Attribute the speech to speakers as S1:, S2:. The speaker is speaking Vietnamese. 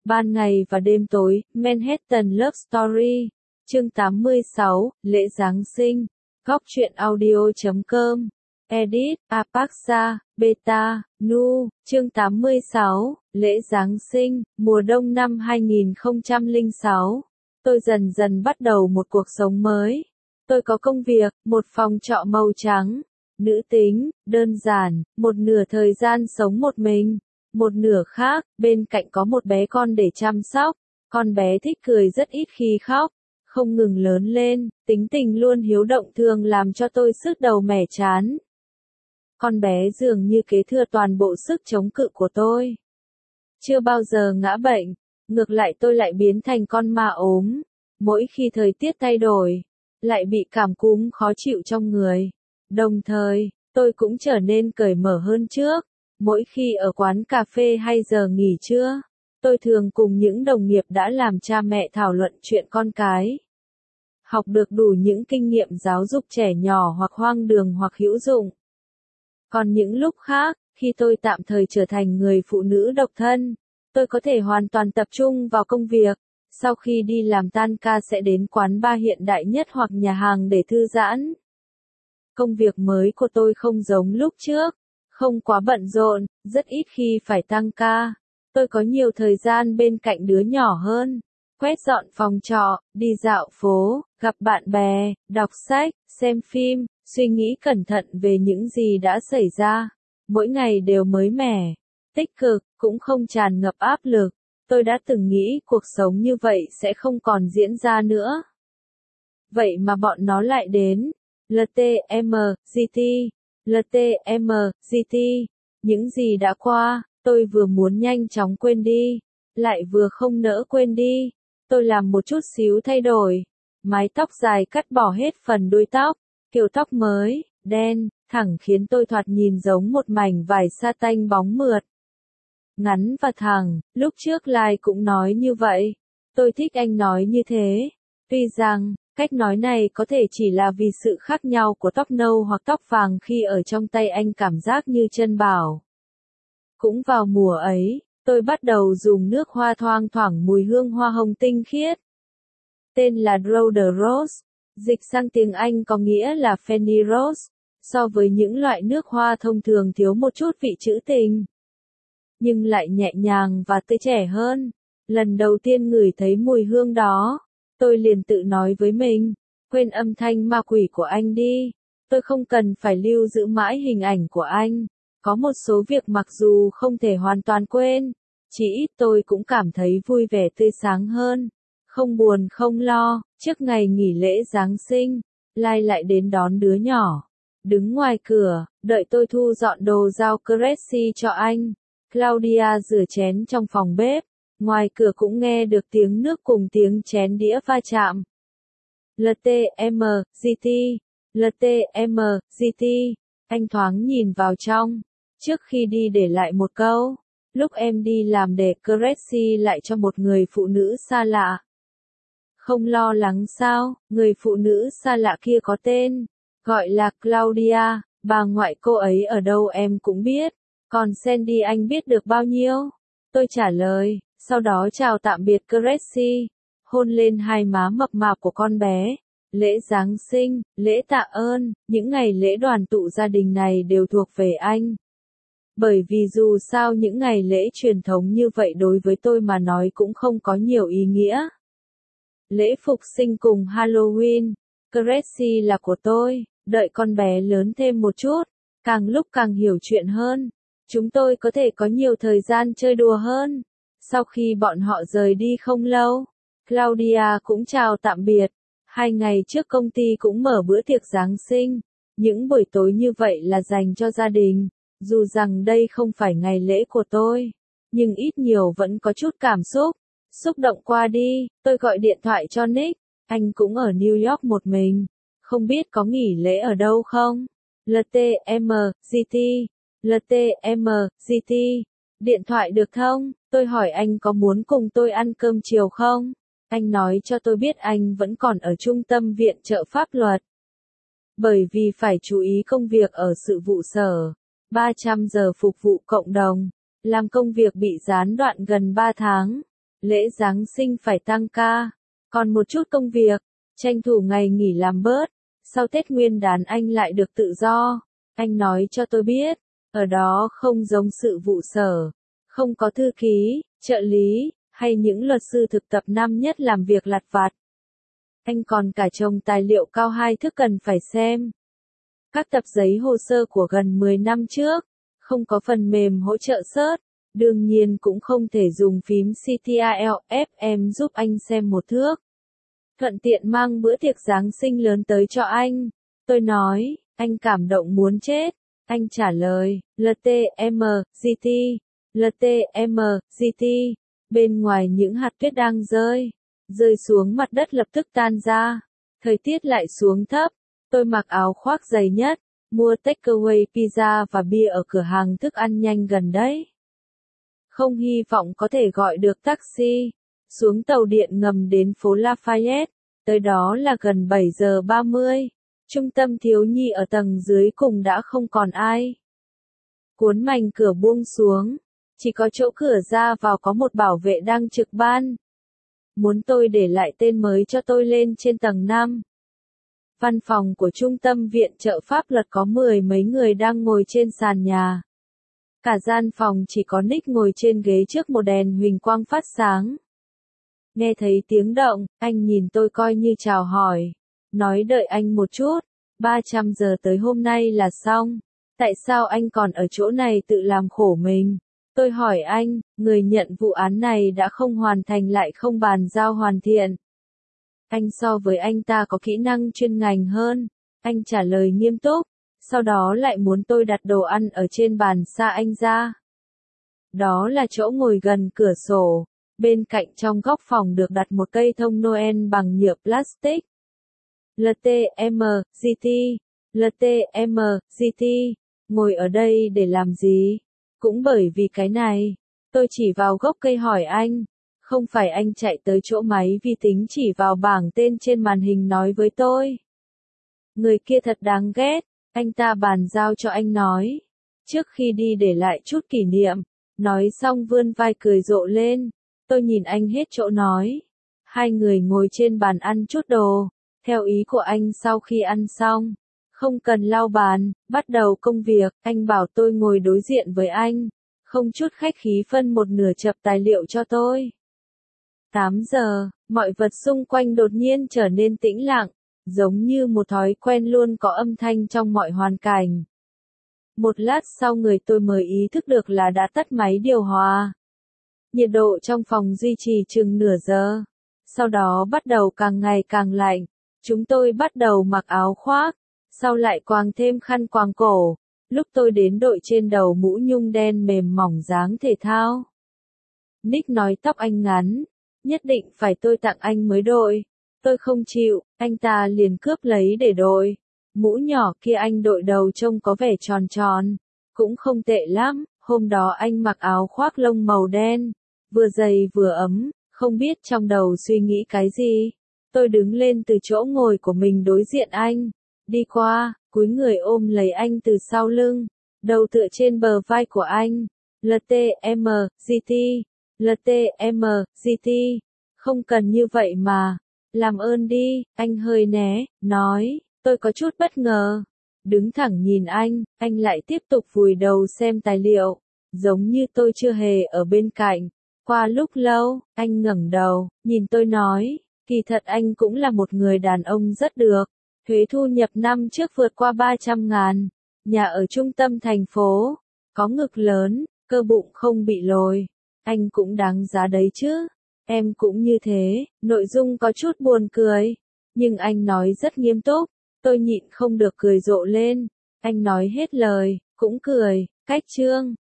S1: Ban ngày và đêm tối, Manhattan Love Story. Chương 86, lễ Giáng sinh. Góc truyện audio.com. Edit, Apaxa, Beta, Nu. Chương 86, lễ Giáng sinh, mùa đông năm 2006. Tôi dần dần bắt đầu một cuộc sống mới. Tôi có công việc, một phòng trọ màu trắng. Nữ tính, đơn giản, một nửa thời gian sống một mình. Một nửa khác, bên cạnh có một bé con để chăm sóc. Con bé thích cười rất ít khi khóc, không ngừng lớn lên, tính tình luôn hiếu động thường làm cho tôi sứt đầu mẻ chán. Con bé dường như kế thừa toàn bộ sức chống cự của tôi. Chưa bao giờ ngã bệnh, ngược lại tôi lại biến thành con ma ốm. Mỗi khi thời tiết thay đổi, lại bị cảm cúm khó chịu trong người. Đồng thời, tôi cũng trở nên cởi mở hơn trước. Mỗi khi ở quán cà phê hay giờ nghỉ trưa, tôi thường cùng những đồng nghiệp đã làm cha mẹ thảo luận chuyện con cái. Học được đủ những kinh nghiệm giáo dục trẻ nhỏ hoặc hoang đường hoặc hữu dụng. Còn những lúc khác, khi tôi tạm thời trở thành người phụ nữ độc thân, tôi có thể hoàn toàn tập trung vào công việc. Sau khi đi làm tan ca sẽ đến quán bar hiện đại nhất hoặc nhà hàng để thư giãn. Công việc mới của tôi không giống lúc trước. Không quá bận rộn, rất ít khi phải tăng ca. Tôi có nhiều thời gian bên cạnh đứa nhỏ hơn. Quét dọn phòng trọ, đi dạo phố, gặp bạn bè, đọc sách, xem phim, suy nghĩ cẩn thận về những gì đã xảy ra. Mỗi ngày đều mới mẻ, tích cực, cũng không tràn ngập áp lực. Tôi đã từng nghĩ cuộc sống như vậy sẽ không còn diễn ra nữa. Vậy mà bọn nó lại đến. LTMGT. LTMGT, những gì đã qua, tôi vừa muốn nhanh chóng quên đi, lại vừa không nỡ quên đi. Tôi làm một chút xíu thay đổi, mái tóc dài cắt bỏ hết phần đuôi tóc, kiểu tóc mới, đen, thẳng khiến tôi thoạt nhìn giống một mảnh vải sa tanh bóng mượt. Ngắn và thẳng, lúc trước Lai cũng nói như vậy, tôi thích anh nói như thế, tuy rằng cách nói này có thể chỉ là vì sự khác nhau của tóc nâu hoặc tóc vàng khi ở trong tay anh cảm giác như chân bảo. Cũng vào mùa ấy, tôi bắt đầu dùng nước hoa thoang thoảng mùi hương hoa hồng tinh khiết. Tên là Eau de Rose, dịch sang tiếng Anh có nghĩa là Fanny Rose, so với những loại nước hoa thông thường thiếu một chút vị trữ tình. Nhưng lại nhẹ nhàng và tươi trẻ hơn. Lần đầu tiên ngửi thấy mùi hương đó, tôi liền tự nói với mình, quên âm thanh ma quỷ của anh đi. Tôi không cần phải lưu giữ mãi hình ảnh của anh. Có một số việc mặc dù không thể hoàn toàn quên, chỉ ít tôi cũng cảm thấy vui vẻ tươi sáng hơn. Không buồn không lo. Trước ngày nghỉ lễ Giáng sinh, Lai lại đến đón đứa nhỏ. Đứng ngoài cửa, đợi tôi thu dọn đồ giao Cressy cho anh. Claudia rửa chén trong phòng bếp. Ngoài cửa cũng nghe được tiếng nước cùng tiếng chén đĩa va chạm. LTMGT. LTMGT. Anh thoáng nhìn vào trong. Trước khi đi để lại một câu. Lúc em đi làm để Cressy lại cho một người phụ nữ xa lạ. Không lo lắng sao, người phụ nữ xa lạ kia có tên. Gọi là Claudia, bà ngoại cô ấy ở đâu em cũng biết. Còn Sandy anh biết được bao nhiêu? Tôi trả lời. Sau đó chào tạm biệt Cressy, hôn lên hai má mập mạp của con bé. Lễ Giáng sinh, lễ tạ ơn, những ngày lễ đoàn tụ gia đình này đều thuộc về anh. Bởi vì dù sao những ngày lễ truyền thống như vậy đối với tôi mà nói cũng không có nhiều ý nghĩa. Lễ phục sinh cùng Halloween, Cressy là của tôi, đợi con bé lớn thêm một chút, càng lúc càng hiểu chuyện hơn. Chúng tôi có thể có nhiều thời gian chơi đùa hơn. Sau khi bọn họ rời đi không lâu, Claudia cũng chào tạm biệt. 2 ngày trước công ty cũng mở bữa tiệc Giáng sinh. Những buổi tối như vậy là dành cho gia đình. Dù rằng đây không phải ngày lễ của tôi, nhưng ít nhiều vẫn có chút cảm xúc. Xúc động qua đi, tôi gọi điện thoại cho Nick. Anh cũng ở New York một mình. Không biết có nghỉ lễ ở đâu không? LTMGT. LTMGT. Điện thoại được không? Tôi hỏi anh có muốn cùng tôi ăn cơm chiều không? Anh nói cho tôi biết anh vẫn còn ở trung tâm viện trợ pháp luật. Bởi vì phải chú ý công việc ở sự vụ sở. 300 giờ phục vụ cộng đồng. Làm công việc bị gián đoạn gần 3 tháng. lễ Giáng sinh phải tăng ca, còn một chút công việc, tranh thủ ngày nghỉ làm bớt, sau Tết Nguyên đán anh lại được tự do. Anh nói cho tôi biết, ở đó không giống sự vụ sở, không có thư ký, trợ lý, hay những luật sư thực tập năm nhất làm việc lặt vặt. Anh còn cả chồng tài liệu cao 2 thước cần phải xem. Các tập giấy hồ sơ của gần 10 năm trước, không có phần mềm hỗ trợ search, đương nhiên cũng không thể dùng phím Ctrl Fm giúp anh xem một thước. Thuận tiện mang bữa tiệc Giáng sinh lớn tới cho anh. Tôi nói, anh cảm động muốn chết. Anh trả lời, LTMGT, LTMGT. Bên ngoài những hạt tuyết đang rơi xuống mặt đất lập tức tan ra. Thời tiết lại xuống thấp. Tôi mặc áo khoác dày nhất, mua takeaway pizza và bia ở cửa hàng thức ăn nhanh gần đấy. Không hy vọng có thể gọi được taxi. Xuống tàu điện ngầm đến phố Lafayette, tới đó là gần 7 giờ 30. Trung tâm thiếu nhi ở tầng dưới cùng đã không còn ai. Cuốn mảnh cửa buông xuống, chỉ có chỗ cửa ra vào có một bảo vệ đang trực ban. Muốn tôi để lại tên mới cho tôi lên trên tầng 5. Văn phòng của Trung tâm Viện trợ Pháp luật có 10 mấy người đang ngồi trên sàn nhà. Cả gian phòng chỉ có Nick ngồi trên ghế trước một đèn huỳnh quang phát sáng. Nghe thấy tiếng động, anh nhìn tôi coi như chào hỏi. Nói đợi anh một chút, 300 giờ tới hôm nay là xong. Tại sao anh còn ở chỗ này tự làm khổ mình? Tôi hỏi anh, người nhận vụ án này đã không hoàn thành lại không bàn giao hoàn thiện. Anh so với anh ta có kỹ năng chuyên ngành hơn. Anh trả lời nghiêm túc, sau đó lại muốn tôi đặt đồ ăn ở trên bàn xa anh ra. Đó là chỗ ngồi gần cửa sổ. Bên cạnh trong góc phòng được đặt một cây thông Noel bằng nhựa plastic. LTMGT, LTMGT, ngồi ở đây để làm gì? Cũng bởi vì cái này. Tôi chỉ vào gốc cây hỏi anh. Không phải anh chạy tới chỗ máy vi tính chỉ vào bảng tên trên màn hình nói với tôi. Người kia thật đáng ghét, anh ta bàn giao cho anh nói. Trước khi đi để lại chút kỷ niệm, nói xong vươn vai cười rộ lên. Tôi nhìn anh hết chỗ nói. Hai người ngồi trên bàn ăn chút đồ. Theo ý của anh sau khi ăn xong, không cần lau bàn, bắt đầu công việc. Anh bảo tôi ngồi đối diện với anh. Không chút khách khí phân một nửa chập tài liệu cho tôi. 8 giờ, mọi vật xung quanh đột nhiên trở nên tĩnh lặng, giống như một thói quen luôn có âm thanh trong mọi hoàn cảnh. Một lát sau người tôi mới ý thức được là đã tắt máy điều hòa. Nhiệt độ trong phòng duy trì chừng nửa giờ. Sau đó bắt đầu càng ngày càng lạnh. Chúng tôi bắt đầu mặc áo khoác, sau lại quàng thêm khăn quàng cổ. Lúc tôi đến đội trên đầu mũ nhung đen mềm mỏng dáng thể thao. Nick nói tóc anh ngắn, nhất định phải tôi tặng anh mới đội. Tôi không chịu, anh ta liền cướp lấy để đội. Mũ nhỏ kia anh đội đầu trông có vẻ tròn tròn, cũng không tệ lắm. Hôm đó anh mặc áo khoác lông màu đen, vừa dày vừa ấm, không biết trong đầu suy nghĩ cái gì. Tôi đứng lên từ chỗ ngồi của mình đối diện anh, đi qua, cúi người ôm lấy anh từ sau lưng, đầu tựa trên bờ vai của anh. LTMGT, LTMGT, không cần như vậy mà, làm ơn đi, anh hơi né, nói, tôi có chút bất ngờ. Đứng thẳng nhìn anh lại tiếp tục vùi đầu xem tài liệu, giống như tôi chưa hề ở bên cạnh. Qua lúc lâu, anh ngẩng đầu, nhìn tôi nói, kỳ thật anh cũng là một người đàn ông rất được. Thuế thu nhập năm trước vượt qua 300.000, nhà ở trung tâm thành phố, có ngực lớn, cơ bụng không bị lồi. Anh cũng đáng giá đấy chứ. Em cũng như thế, nội dung có chút buồn cười. Nhưng anh nói rất nghiêm túc, tôi nhịn không được cười rộ lên. Anh nói hết lời, cũng cười, cách chương.